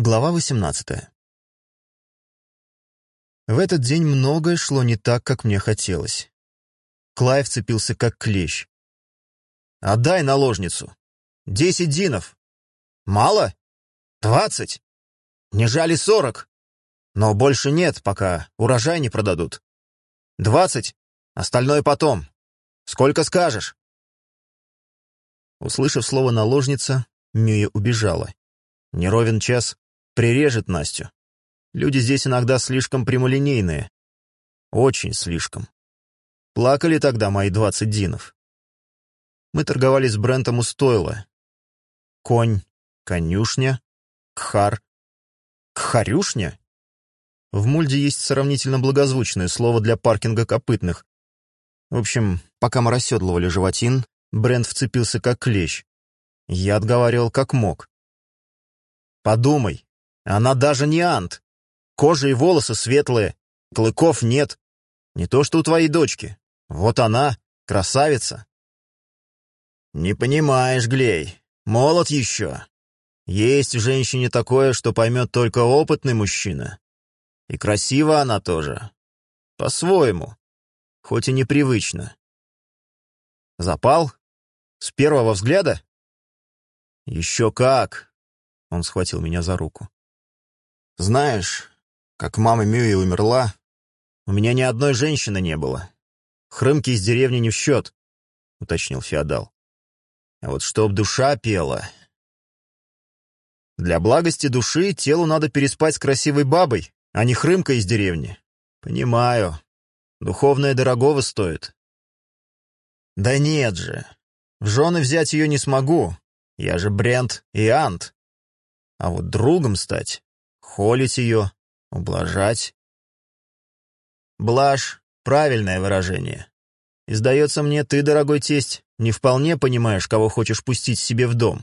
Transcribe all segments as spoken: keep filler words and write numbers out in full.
Глава восемнадцатая. В этот день многое шло не так, как мне хотелось. Клай вцепился как клещ. «Отдай наложницу! Десять динов! Мало? Двадцать? Не жали сорок? Но больше нет, пока урожай не продадут. Двадцать? Остальное потом. Сколько скажешь?» Услышав слово «наложница», Мюя убежала. Не ровен час прирежет Настю. Люди здесь иногда слишком прямолинейные. Очень слишком. Плакали тогда мои двадцать динов. Мы торговали с Брентом у стойла. Конь, конюшня, кхар. Кхарюшня? В Мульде есть сравнительно благозвучное слово для паркинга копытных. В общем, пока мы расседлывали животин, Брент вцепился как клещ. Я отговаривал как мог. «Подумай, она даже не ант. Кожа и волосы светлые, клыков нет. Не то что у твоей дочки. Вот она, красавица». «Не понимаешь, Глей, молод еще. Есть в женщине такое, что поймет только опытный мужчина. И красива она тоже. По-своему, хоть и непривычно. Запал? С первого взгляда?» «Еще как!» — он схватил меня за руку. «Знаешь, как мама Мюи умерла, у меня ни одной женщины не было. Хрымки из деревни не в счет», — уточнил феодал. «А вот чтоб душа пела...» «Для благости души телу надо переспать с красивой бабой, а не хрымкой из деревни. Понимаю. Духовное дорогого стоит». «Да нет же. В жены взять ее не смогу. Я же Брент и Ант. А вот другом стать, холить ее, ублажать...» «Блажь — правильное выражение. И, сдается мне, ты, дорогой тесть, не вполне понимаешь, кого хочешь пустить себе в дом».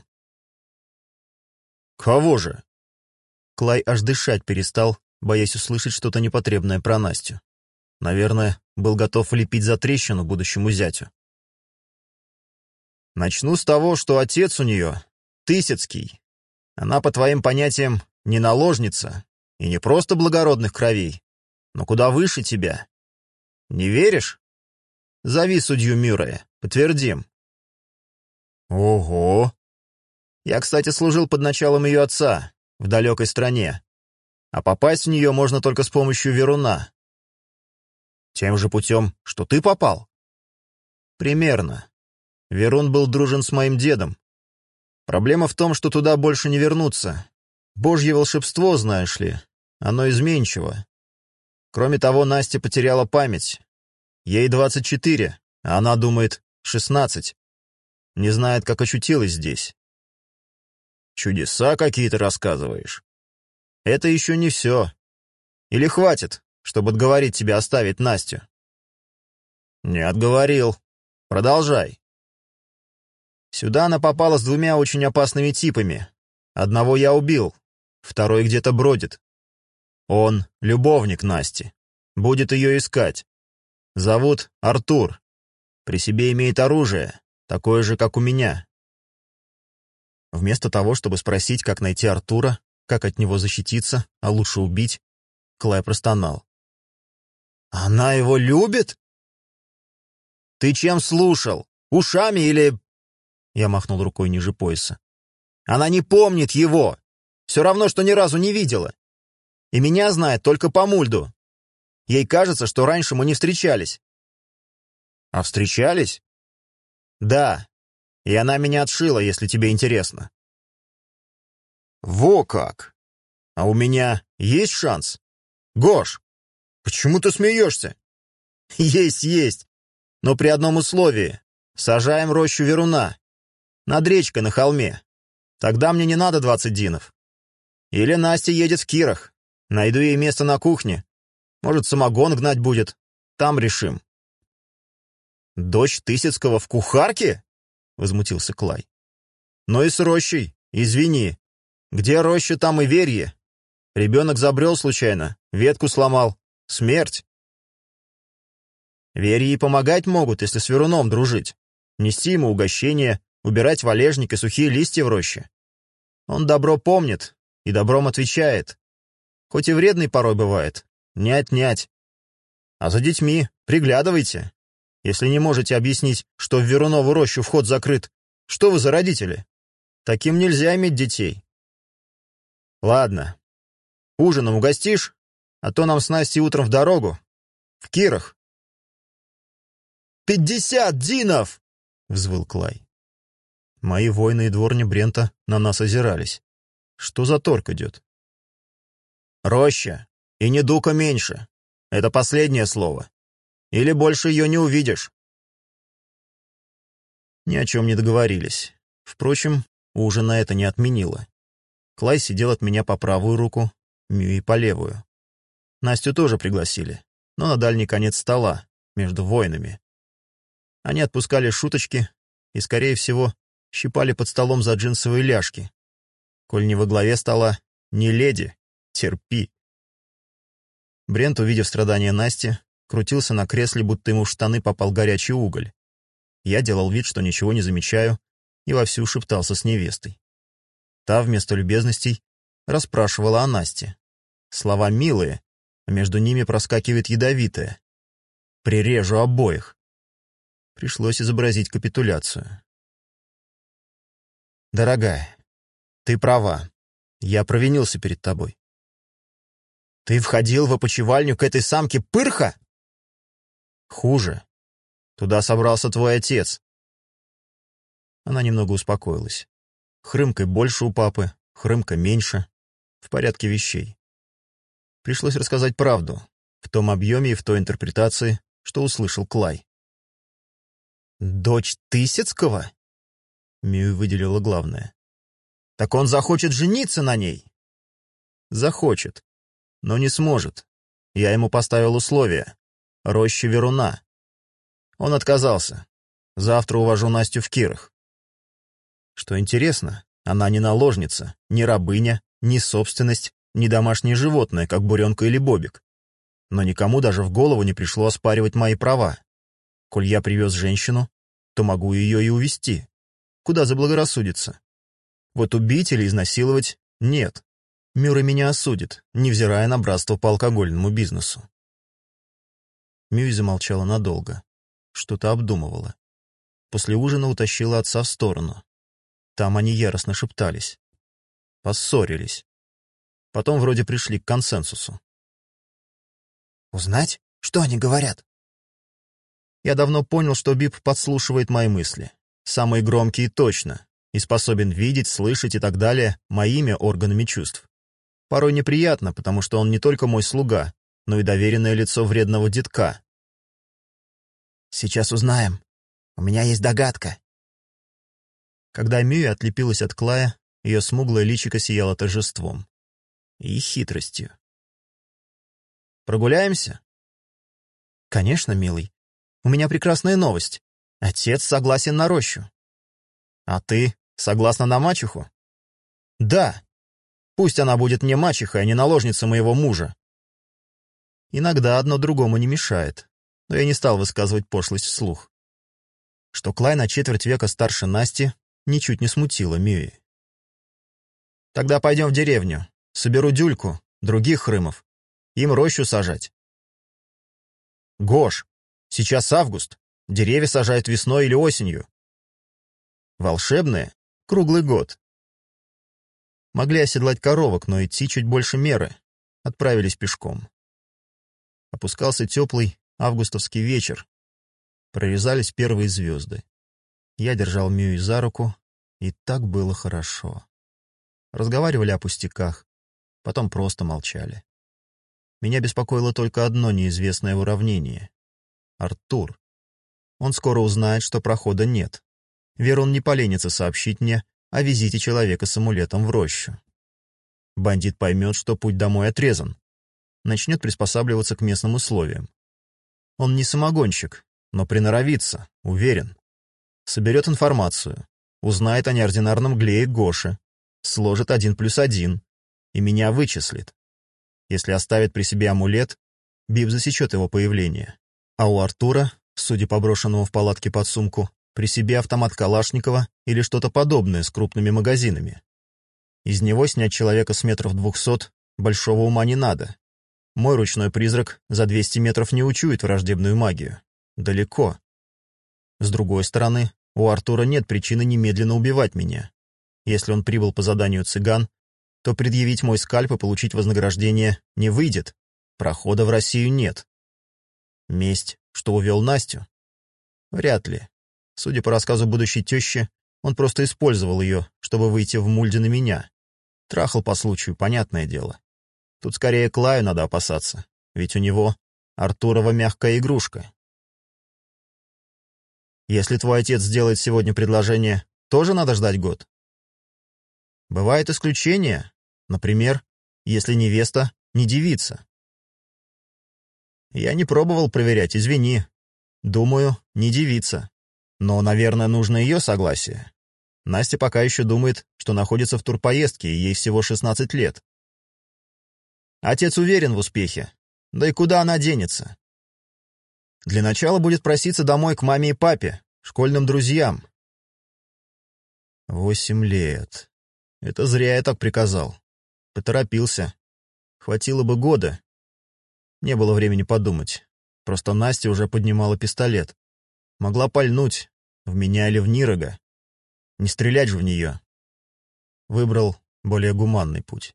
«Кого же?» Клай аж дышать перестал, боясь услышать что-то непотребное про Настю. Наверное, был готов влепить за трещину будущему зятю. «Начну с того, что отец у нее Тысяцкий. Она, по твоим понятиям, не наложница и не просто благородных кровей, но куда выше тебя. Не веришь? Зови судью Мюррея, подтвердим». «Ого!» Я, кстати, служил под началом ее отца, в далекой стране, а попасть в нее можно только с помощью Веруна. «Тем же путем, что ты попал?» «Примерно. Верун был дружен с моим дедом. Проблема в том, что туда больше не вернуться. Божье волшебство, знаешь ли, оно изменчиво. Кроме того, Настя потеряла память. Ей двадцать четыре, а она думает шестнадцать. Не знает, как очутилась здесь». «Чудеса какие-то рассказываешь?» «Это еще не все. Или хватит, чтобы отговорить тебя оставить Настю?» «Не отговорил. Продолжай». «Сюда она попала с двумя очень опасными типами. Одного я убил, второй где-то бродит. Он — любовник Насти. Будет ее искать. Зовут Артур. При себе имеет оружие, такое же, как у меня». Вместо того, чтобы спросить, как найти Артура, как от него защититься, а лучше убить, Клай простонал. «Она его любит?» «Ты чем слушал? Ушами или...» Я махнул рукой ниже пояса. «Она не помнит его. Все равно, что ни разу не видела. И меня знает только по Мульду. Ей кажется, что раньше мы не встречались». «А встречались?» «Да. И она меня отшила, если тебе интересно». «Во как! А у меня есть шанс? Гош, почему ты смеешься?» «Есть, есть. Но при одном условии. Сажаем рощу Веруна. Над речкой на холме. Тогда мне не надо двадцать динов. Или Настя едет в Кирах. Найду ей место на кухне. Может, самогон гнать будет. Там решим». «Дочь Тысяцкого в кухарке?» — возмутился Клай. «Но и с рощей, извини. Где роща, там и верье. Ребенок забрел случайно, ветку сломал. Смерть». «Верье помогать могут, если с Веруном дружить. Нести ему угощение, убирать валежник и сухие листья в роще. Он добро помнит и добром отвечает. Хоть и вредный порой бывает, не отнять. А за детьми приглядывайте. Если не можете объяснить, что в Верунову рощу вход закрыт, что вы за родители? Таким нельзя иметь детей. Ладно, ужином угостишь, а то нам с Настей утром в дорогу. В Кирах. «Пятьдесят динов!» — взвыл Клай. Мои воины и дворни Брента на нас озирались. Что за торг идет? Роща. И не дука меньше. Это последнее слово. Или больше ее не увидишь. Ни о чем не договорились. Впрочем, ужина это не отменило. Клай сидел от меня по правую руку, Мюи по левую. Настю тоже пригласили, но на дальний конец стола, между воинами. Они отпускали шуточки и, скорее всего, щипали под столом за джинсовые ляжки. Коль не во главе стола, не леди, терпи. Брент, увидев страдания Насти, крутился на кресле, будто ему в штаны попал горячий уголь. Я делал вид, что ничего не замечаю, и вовсю шептался с невестой. Та вместо любезностей расспрашивала о Насте. Слова милые, а между ними проскакивает ядовитое. Прирежу обоих. Пришлось изобразить капитуляцию. Дорогая, ты права. Я провинился перед тобой. Ты входил в опочивальню к этой самке Пырха? Хуже. Туда собрался твой отец. Она немного успокоилась. Хрымкой больше у папы, хрымка меньше. В порядке вещей. Пришлось рассказать правду, в том объеме и в той интерпретации, что услышал Клай. «Дочь Тысяцкого?» Мию выделила главное. «Так он захочет жениться на ней?» «Захочет, но не сможет. Я ему поставил условия. Роща Веруна. Он отказался. Завтра увожу Настю в Кирах. Что интересно, она не наложница, не рабыня, не собственность, не домашнее животное, как буренка или бобик. Но никому даже в голову не пришло оспаривать мои права. Коль я привез женщину, то могу ее и увезти. Куда заблагорассудится. Вот убить или изнасиловать — нет. Мюррей меня осудит, невзирая на братство по алкогольному бизнесу. Мюй замолчала надолго. Что-то обдумывала. После ужина утащила отца в сторону. Там они яростно шептались. Поссорились. Потом вроде пришли к консенсусу. «Узнать, что они говорят?» Я давно понял, что Бип подслушивает мои мысли. Самые громкие точно. И способен видеть, слышать и так далее моими органами чувств. Порой неприятно, потому что он не только мой слуга, но и доверенное лицо вредного детка. «Сейчас узнаем. У меня есть догадка». Когда Мюя отлепилась от Клая, ее смуглое личико сияло торжеством. И хитростью. «Прогуляемся?» «Конечно, милый. У меня прекрасная новость. Отец согласен на рощу». «А ты согласна на мачеху?» «Да. Пусть она будет мне мачехой, а не наложница моего мужа». Иногда одно другому не мешает, но я не стал высказывать пошлость вслух. Что Клай на четверть века старше Насти ничуть не смутило Мюи. «Тогда пойдем в деревню. Соберу Дюльку, других хрымов. Им рощу сажать». «Гош, сейчас август. Деревья сажают весной или осенью». «Волшебные? Круглый год». Могли оседлать коровок, но идти чуть больше меры. Отправились пешком. Опускался теплый августовский вечер. Прорезались первые звезды. Я держал Мюи за руку, и так было хорошо. Разговаривали о пустяках, потом просто молчали. Меня беспокоило только одно неизвестное в уравнении. Артур. Он скоро узнает, что прохода нет. Верон не поленится сообщить мне о визите человека с амулетом в рощу. Бандит поймет, что путь домой отрезан. Начнет приспосабливаться к местным условиям. Он не самогонщик, но приноровится, уверен. Соберет информацию, узнает о неординарном Глее Гоше, сложит один плюс один и меня вычислит. Если оставит при себе амулет, Бип засечет его появление. А у Артура, судя по брошенному в палатке под сумку, при себе автомат Калашникова или что-то подобное с крупными магазинами. Из него снять человека с метров двухсот большого ума не надо. Мой ручной призрак за двести метров не учует враждебную магию. Далеко. С другой стороны, у Артура нет причины немедленно убивать меня. Если он прибыл по заданию цыган, то предъявить мой скальп и получить вознаграждение не выйдет. Прохода в Россию нет. Месть, что увел Настю? Вряд ли. Судя по рассказу будущей тещи, он просто использовал ее, чтобы выйти в мульде на меня. Трахал по случаю, понятное дело. Тут скорее Клаю надо опасаться, ведь у него Артурова мягкая игрушка. Если твой отец сделает сегодня предложение, тоже надо ждать год? Бывают исключения, например, если невеста не девица. Я не пробовал проверять, извини. Думаю, не девица. Но, наверное, нужно ее согласие. Настя пока еще думает, что находится в турпоездке, и ей всего шестнадцать лет. Отец уверен в успехе. Да и куда она денется? Для начала будет проситься домой к маме и папе, школьным друзьям. Восемь лет. Это зря я так приказал. Поторопился. Хватило бы года. Не было времени подумать. Просто Настя уже поднимала пистолет. Могла пальнуть. В меня или в Нирога. Не стрелять же в нее. Выбрал более гуманный путь.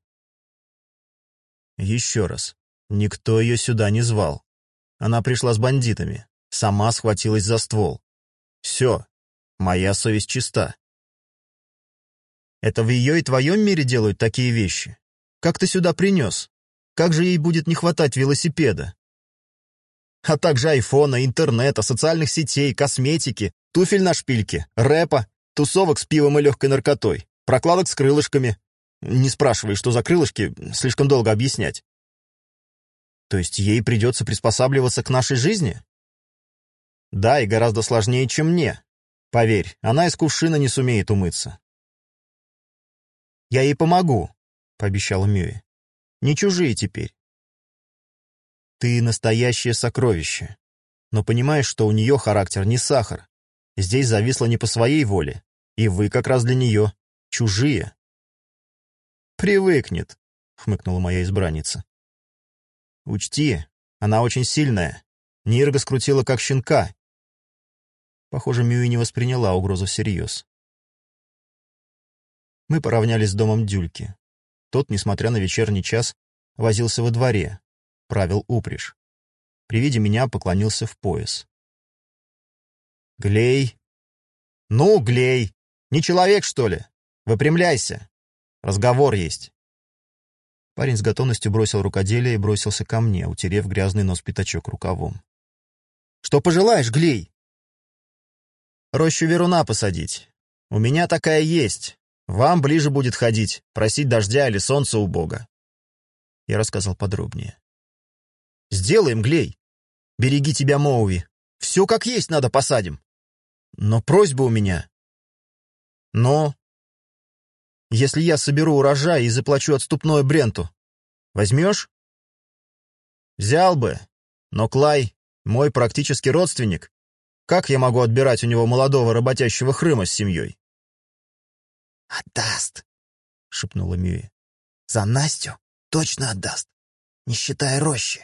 Еще раз. Никто ее сюда не звал. Она пришла с бандитами. Сама схватилась за ствол. Все. Моя совесть чиста. Это в ее и твоем мире делают такие вещи? Как ты сюда принес? Как же ей будет не хватать велосипеда? А также айфона, интернета, социальных сетей, косметики, туфель на шпильке, рэпа, тусовок с пивом и легкой наркотой, прокладок с крылышками. Не спрашивай, что за крылышки, слишком долго объяснять. То есть ей придется приспосабливаться к нашей жизни? Да, и гораздо сложнее, чем мне. Поверь, она из кувшина не сумеет умыться. «Я ей помогу», — пообещала Мюи. «Не чужие теперь». «Ты настоящее сокровище. Но понимаешь, что у нее характер не сахар. Здесь зависла не по своей воле. И вы как раз для нее чужие». «Привыкнет», — хмыкнула моя избранница. «Учти, она очень сильная. Нирга скрутила как щенка». Похоже, Мюи не восприняла угрозу всерьез. Мы поравнялись с домом Дюльки. Тот, несмотря на вечерний час, возился во дворе, правил упряжь. При виде меня поклонился в пояс. «Глей!» «Ну, Глей! Не человек, что ли? Выпрямляйся! Разговор есть!» Парень с готовностью бросил рукоделие и бросился ко мне, утерев грязный нос пятачок рукавом. «Что пожелаешь, Глей?» «Рощу Веруна посадить. У меня такая есть. Вам ближе будет ходить, просить дождя или солнца у Бога». Я рассказал подробнее. «Сделаем, Глей. Береги тебя, Моуви. Все как есть надо посадим. Но просьба у меня. Но если я соберу урожай и заплачу отступное Бренту, возьмешь?» «Взял бы. Но Клай мой практически родственник. Как я могу отбирать у него молодого работящего хрыма с семьей?» «Отдаст», — шепнула Мюи. «За Настю точно отдаст, не считая рощи».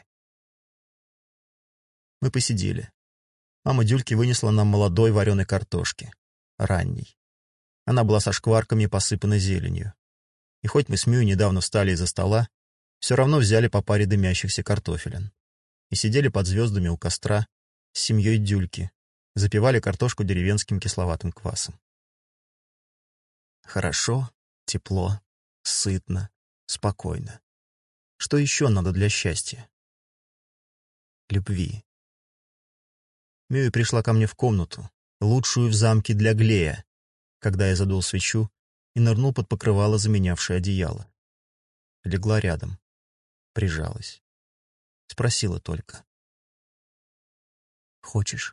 Мы посидели. Мама Дюльки вынесла нам молодой вареной картошки. Ранней. Она была со шкварками и посыпана зеленью. И хоть мы с Мюи недавно встали из-за стола, все равно взяли по паре дымящихся картофелин. И сидели под звездами у костра с семьей Дюльки, запивали картошку деревенским кисловатым квасом. Хорошо, тепло, сытно, спокойно. Что еще надо для счастья? Любви. Мюи пришла ко мне в комнату, лучшую в замке для Глея, когда я задул свечу и нырнул под покрывало, заменявшее одеяло. Легла рядом, прижалась. Спросила только. «Хочешь?»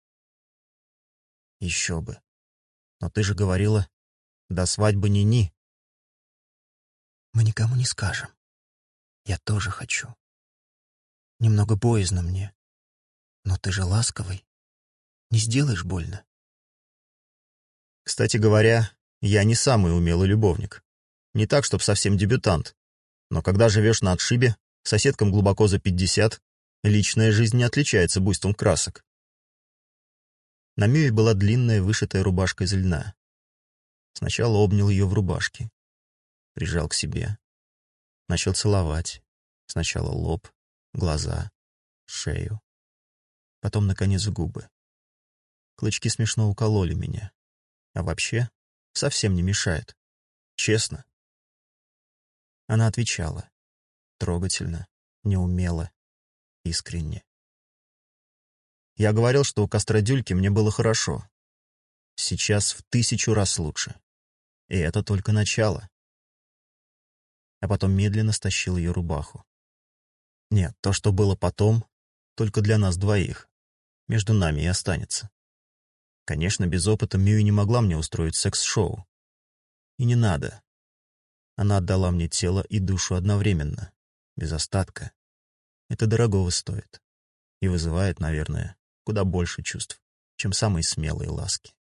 «Еще бы. Но ты же говорила, до свадьбы ни-ни». «Мы никому не скажем. Я тоже хочу. Немного боязно мне. Но ты же ласковый. Не сделаешь больно». Кстати говоря, я не самый умелый любовник. Не так, чтоб совсем дебютант. Но когда живешь на отшибе, соседкам глубоко за пятьдесят, личная жизнь не отличается буйством красок. На Мюе была длинная вышитая рубашка из льна. Сначала обнял ее в рубашке. Прижал к себе. Начал целовать. Сначала лоб, глаза, шею. Потом, наконец, в губы. Клычки смешно укололи меня. А вообще, совсем не мешает. Честно. Она отвечала. Трогательно, неумело, искренне. Я говорил, что у Костродюльки мне было хорошо. Сейчас в тысячу раз лучше. И это только начало. А потом медленно стащил ее рубаху. Нет, то, что было потом, только для нас двоих. Между нами и останется. Конечно, без опыта Мюи не могла мне устроить секс-шоу. И не надо. Она отдала мне тело и душу одновременно, без остатка. Это дорогого стоит. И вызывает, наверное, куда больше чувств, чем самые смелые ласки.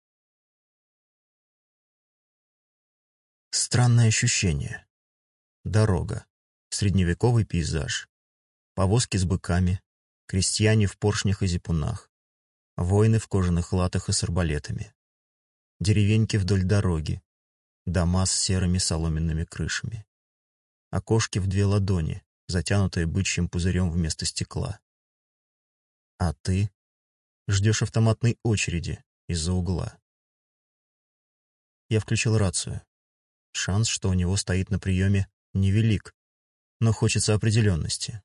Странное ощущение. Дорога, средневековый пейзаж, повозки с быками, крестьяне в поршнях и зипунах, воины в кожаных латах и с арбалетами, деревеньки вдоль дороги, дома с серыми соломенными крышами, окошки в две ладони, затянутые бычьим пузырем вместо стекла. А ты ждешь автоматной очереди из-за угла. Я включил рацию. Шанс, что у него стоит на приеме, невелик, но хочется определенности.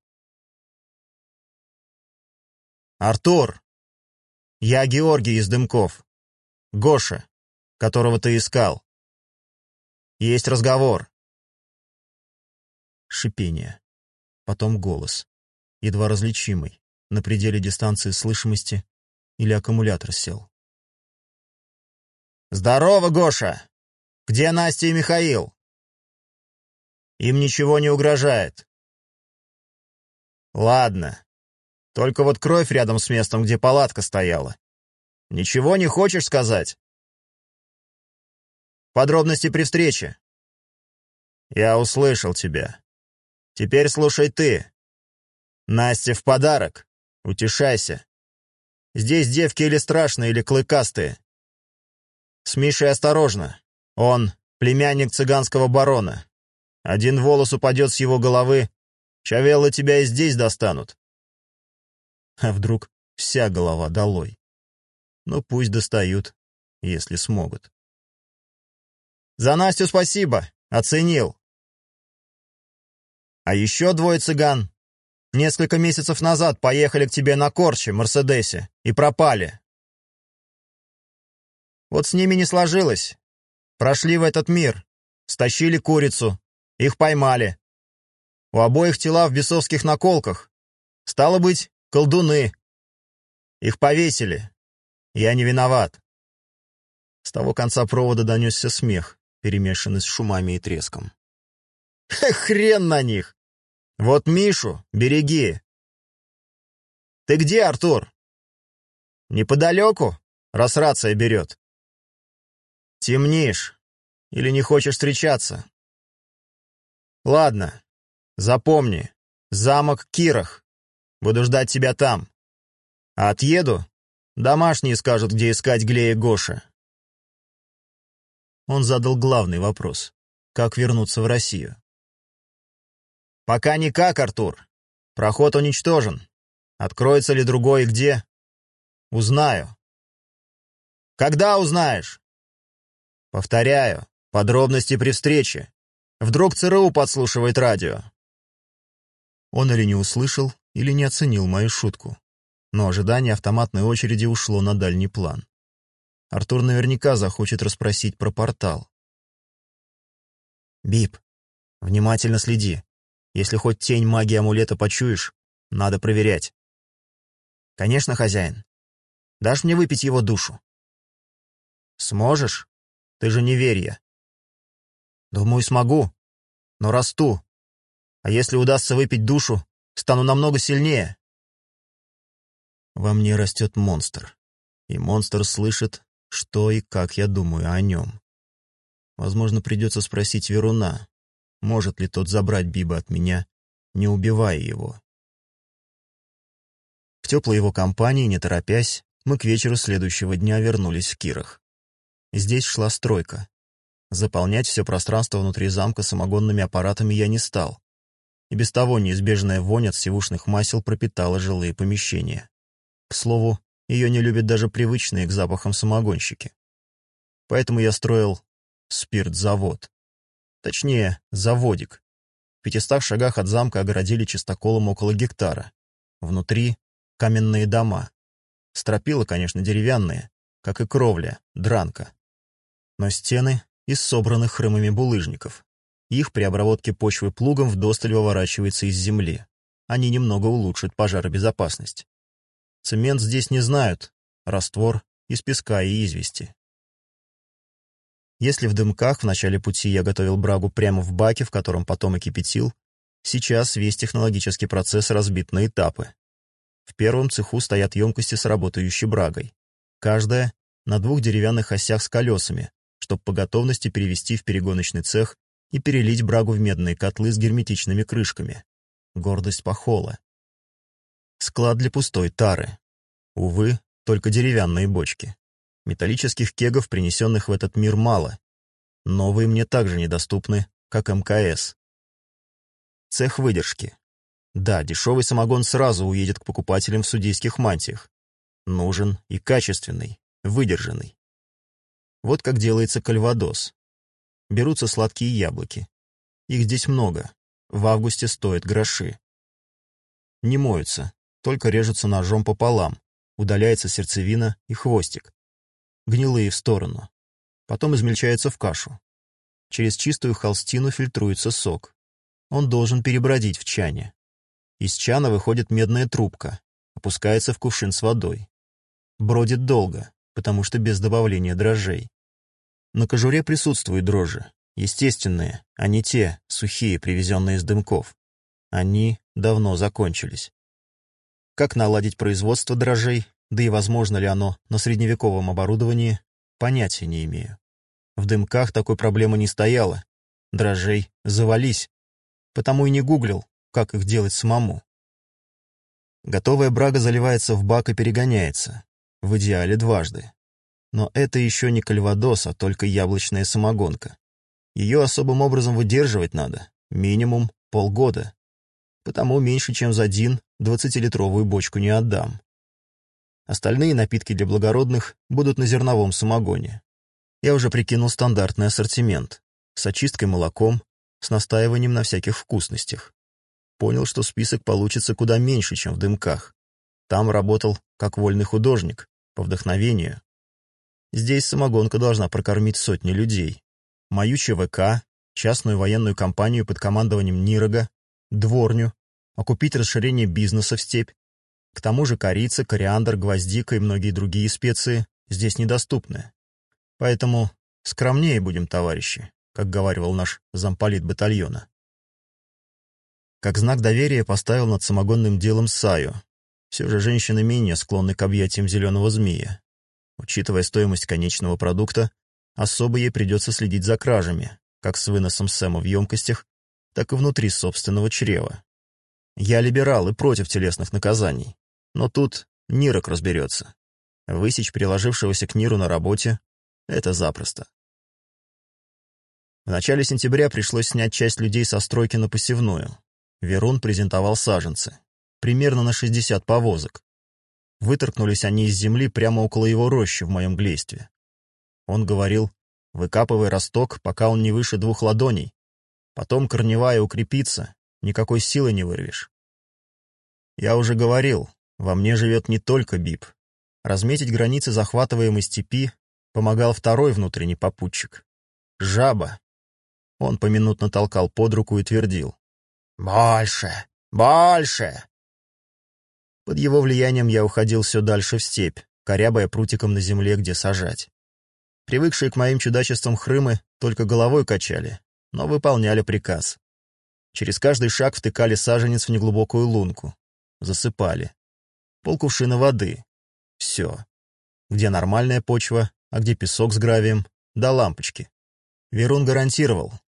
«Артур! Я Георгий из Дымков. Гоша, которого ты искал. Есть разговор». Шипение. Потом голос. Едва различимый, на пределе дистанции слышимости, или аккумулятор сел. «Здорово, Гоша! Где Настя и Михаил? Им ничего не угрожает. Ладно. Только вот кровь рядом с местом, где палатка стояла. Ничего не хочешь сказать? Подробности при встрече. Я услышал тебя. Теперь слушай ты. Насте в подарок. Утешайся. Здесь девки или страшные, или клыкастые. С Мишей осторожно. Он племянник цыганского барона. Один волос упадет с его головы, чавеллы тебя и здесь достанут. А вдруг вся голова долой? Ну, пусть достают, если смогут. За Настю спасибо, оценил. А еще двое цыган несколько месяцев назад поехали к тебе на Корче, Мерседесе, и пропали. Вот с ними не сложилось. Прошли в этот мир, стащили курицу, их поймали. У обоих тела в бесовских наколках. Стало быть, колдуны. Их повесили. Я не виноват. С того конца провода донесся смех, перемешанный с шумами и треском. Хрен на них! Вот Мишу береги. Ты где, Артур? Неподалеку, раз рация берет. Темнишь. Или не хочешь встречаться? Ладно, запомни. Замок Кирах. Буду ждать тебя там. А отъеду, домашние скажут, где искать Глея Гоша. Он задал главный вопрос. Как вернуться в Россию? Пока никак, Артур. Проход уничтожен. Откроется ли другой и где? Узнаю. Когда узнаешь? Повторяю, подробности при встрече. Вдруг ЦРУ подслушивает радио. Он или не услышал, или не оценил мою шутку. Но ожидание автоматной очереди ушло на дальний план. Артур наверняка захочет расспросить про портал. Бип, внимательно следи. Если хоть тень магии амулета почуешь, надо проверять. Конечно, хозяин. Дашь мне выпить его душу? Сможешь? Ты же неверье. Думаю, смогу, но расту. А если удастся выпить душу, стану намного сильнее. Во мне растет монстр. И монстр слышит, что и как я думаю о нем. Возможно, придется спросить Веруна, может ли тот забрать Биба от меня, не убивая его. В теплой его компании, не торопясь, мы к вечеру следующего дня вернулись в Кирах. Здесь шла стройка. Заполнять все пространство внутри замка самогонными аппаратами я не стал. И без того неизбежная вонь от сивушных масел пропитала жилые помещения. К слову, ее не любят даже привычные к запахам самогонщики. Поэтому я строил спиртзавод. Точнее, заводик. В пятистах шагах от замка огородили чистоколом около гектара. Внутри — каменные дома. Стропила, конечно, деревянные, как и кровля, дранка. Но стены из собранных хромыми булыжников. Их при обработке почвы плугом вдосталь выворачивается из земли. Они немного улучшат пожаробезопасность. Цемент здесь не знают, раствор из песка и извести. Если в дымках в начале пути я готовил брагу прямо в баке, в котором потом и кипятил, сейчас весь технологический процесс разбит на этапы. В первом цеху стоят емкости с работающей брагой. Каждая на двух деревянных осях с колесами, чтобы по готовности перевести в перегоночный цех и перелить брагу в медные котлы с герметичными крышками. Гордость Пахола. Склад для пустой тары. Увы, только деревянные бочки. Металлических кегов, принесенных в этот мир, мало. Новые мне также недоступны, как эм ка эс. Цех выдержки. Да, дешевый самогон сразу уедет к покупателям в судейских мантиях. Нужен и качественный, выдержанный. Вот как делается кальвадос. Берутся сладкие яблоки. Их здесь много. В августе стоят гроши. Не моются, только режутся ножом пополам. Удаляется сердцевина и хвостик. Гнилые в сторону. Потом измельчаются в кашу. Через чистую холстину фильтруется сок. Он должен перебродить в чане. Из чана выходит медная трубка, опускается в кувшин с водой. Бродит долго, потому что без добавления дрожжей. На кожуре присутствуют дрожжи, естественные, а не те, сухие, привезенные из дымков. Они давно закончились. Как наладить производство дрожжей, да и возможно ли оно на средневековом оборудовании, понятия не имею. В дымках такой проблемы не стояло. Дрожжей завались. Потому и не гуглил, как их делать самому. Готовая брага заливается в бак и перегоняется. В идеале дважды. Но это еще не кальвадос, а только яблочная самогонка. Ее особым образом выдерживать надо. Минимум полгода. Потому меньше, чем за один, двадцатилитровую бочку не отдам. Остальные напитки для благородных будут на зерновом самогоне. Я уже прикинул стандартный ассортимент. С очисткой молоком, с настаиванием на всяких вкусностях. Понял, что список получится куда меньше, чем в дымках. Там работал как вольный художник, по вдохновению. Здесь самогонка должна прокормить сотни людей. Мою ЧВК, частную военную компанию под командованием Нирога, дворню, окупить расширение бизнеса в степь. К тому же корица, кориандр, гвоздика и многие другие специи здесь недоступны. Поэтому скромнее будем, товарищи, как говаривал наш замполит батальона. Как знак доверия поставил над самогонным делом Саю. Все же женщины менее склонны к объятиям зеленого змея. Учитывая стоимость конечного продукта, особо ей придется следить за кражами, как с выносом Сэма в емкостях, так и внутри собственного чрева. Я либерал и против телесных наказаний, но тут Нирок разберется. Высечь приложившегося к Ниру на работе — это запросто. В начале сентября пришлось снять часть людей со стройки на посевную. Верун презентовал саженцы. Примерно на шестьдесят повозок. Выторкнулись они из земли прямо около его рощи в моем глействе. Он говорил: выкапывай росток, пока он не выше двух ладоней. Потом корневая укрепится, никакой силы не вырвешь. Я уже говорил, во мне живет не только Биб. Разметить границы захватываемой степи помогал второй внутренний попутчик — Жаба. Он поминутно толкал под руку и твердил: «Больше! Больше!» Под его влиянием я уходил все дальше в степь, корябая прутиком на земле, где сажать. Привыкшие к моим чудачествам хрымы только головой качали, но выполняли приказ. Через каждый шаг втыкали саженец в неглубокую лунку. Засыпали. Полкувшина воды. Все. Где нормальная почва, а где песок с гравием, да лампочки. Верун гарантировал,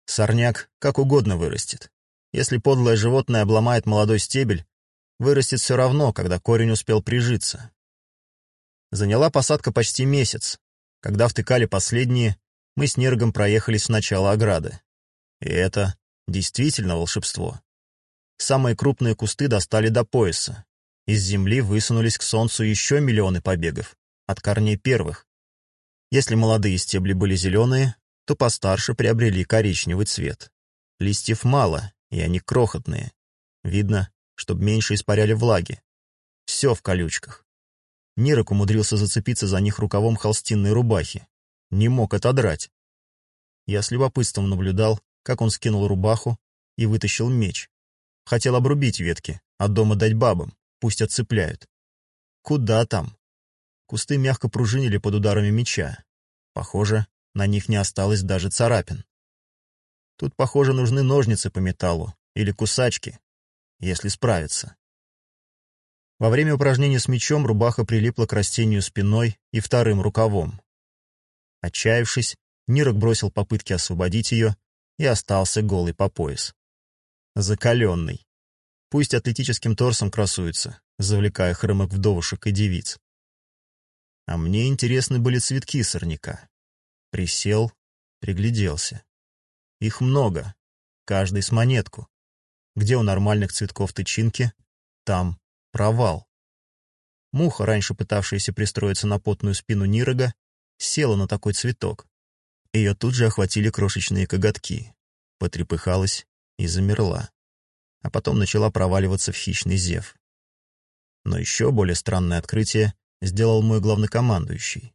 Сорняк как угодно вырастет. Если подлое животное обломает молодой стебель, вырастет все равно, когда корень успел прижиться. Заняла посадка почти месяц. Когда втыкали последние, мы с Нирогом проехались в начало ограды. И это действительно волшебство. Самые крупные кусты достали до пояса. Из земли высунулись к солнцу еще миллионы побегов, от корней первых. Если молодые стебли были зеленые, то постарше приобрели коричневый цвет. Листьев мало, и они крохотные. Видно, чтобы меньше испаряли влаги. Все в колючках. Нирок умудрился зацепиться за них рукавом холстинной рубахи. Не мог отодрать. Я с любопытством наблюдал, как он скинул рубаху и вытащил меч. Хотел обрубить ветки, от дома дать бабам, пусть отцепляют. Куда там? Кусты мягко пружинили под ударами меча. Похоже, на них не осталось даже царапин. Тут, похоже, нужны ножницы по металлу или кусачки, если справиться. Во время упражнения с мечом рубаха прилипла к растению спиной и вторым рукавом. Отчаявшись, Нирок бросил попытки освободить ее и остался голый по пояс. Закаленный. Пусть атлетическим торсом красуется, завлекая хрымок вдовушек и девиц. А мне интересны были цветки сорняка. Присел, пригляделся. Их много, каждый с монетку. Где у нормальных цветков тычинки, там провал. Муха, раньше пытавшаяся пристроиться на потную спину Нирога, села на такой цветок. Ее тут же охватили крошечные коготки. Потрепыхалась и замерла. А потом начала проваливаться в хищный зев. Но еще более странное открытие сделал мой главнокомандующий.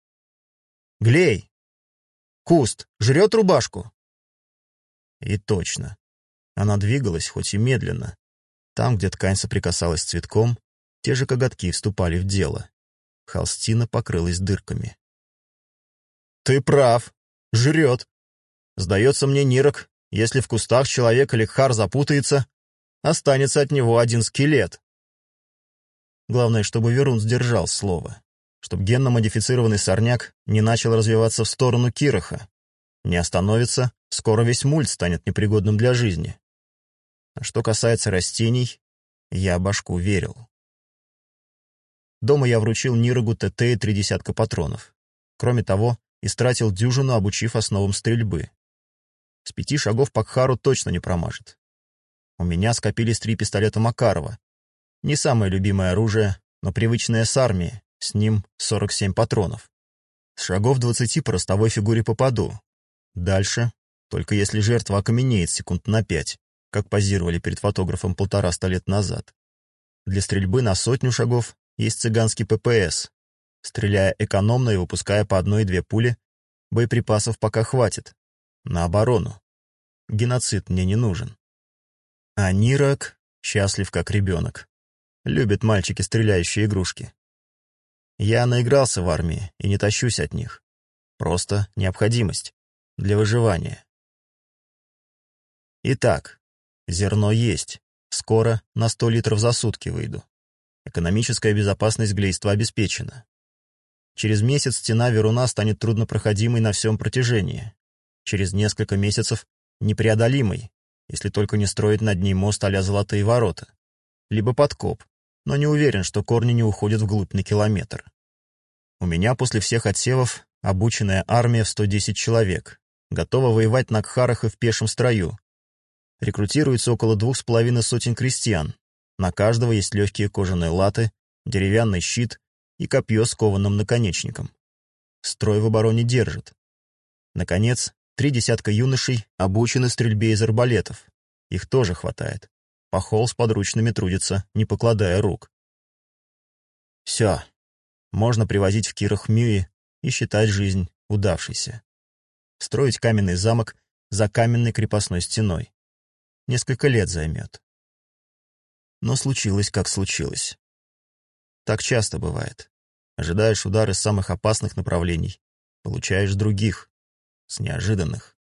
«Глей! Куст жрет рубашку?» И точно. Она двигалась, хоть и медленно. Там, где ткань соприкасалась с цветком, те же коготки вступали в дело. Холстина покрылась дырками. «Ты прав. Жрет. Сдается мне, Нирок, если в кустах человек или кхар запутается, останется от него один скелет». Главное, чтобы Верун сдержал слово, чтобы генно-модифицированный сорняк не начал развиваться в сторону Кироха. Не остановится, скоро весь мульт станет непригодным для жизни. А что касается растений, я башку верил. Дома я вручил Нирогу ТТ и три десятка патронов. Кроме того, истратил дюжину, обучив основам стрельбы. С пяти шагов по кхару точно не промажет. У меня скопились три пистолета Макарова. Не самое любимое оружие, но привычное с армии, с ним сорок семь патронов. С шагов двадцати по ростовой фигуре попаду. Дальше, только если жертва окаменеет секунд на пять, как позировали перед фотографом полтораста лет назад. Для стрельбы на сотню шагов есть цыганский ППС. Стреляя экономно и выпуская по одной-две пули, боеприпасов пока хватит. На оборону. Геноцид мне не нужен. А Нирок счастлив как ребенок. Любят мальчики стреляющие игрушки. Я наигрался в армии и не тащусь от них. Просто необходимость. Для выживания. Итак, зерно есть. Скоро на сто литров за сутки выйду. Экономическая безопасность глейства обеспечена. Через месяц стена Веруна станет труднопроходимой на всем протяжении. Через несколько месяцев непреодолимой, если только не строить над ней мост а-ля Золотые ворота. Либо подкоп, но не уверен, что корни не уходят вглубь на километр. У меня после всех отсевов обученная армия в сто десять человек, готова воевать на кхарах и в пешем строю. Рекрутируется около двух с половиной сотен крестьян. На каждого есть легкие кожаные латы, деревянный щит и копье с кованым наконечником. Строй в обороне держит. Наконец, три десятка юношей обучены стрельбе из арбалетов. Их тоже хватает. Пахол с подручными трудится, не покладая рук. Все. Можно привозить в Кирах Мюи и считать жизнь удавшейся. Строить каменный замок за каменной крепостной стеной. Несколько лет займет. Но случилось, как случилось. Так часто бывает. Ожидаешь удар из самых опасных направлений, получаешь других, с неожиданных.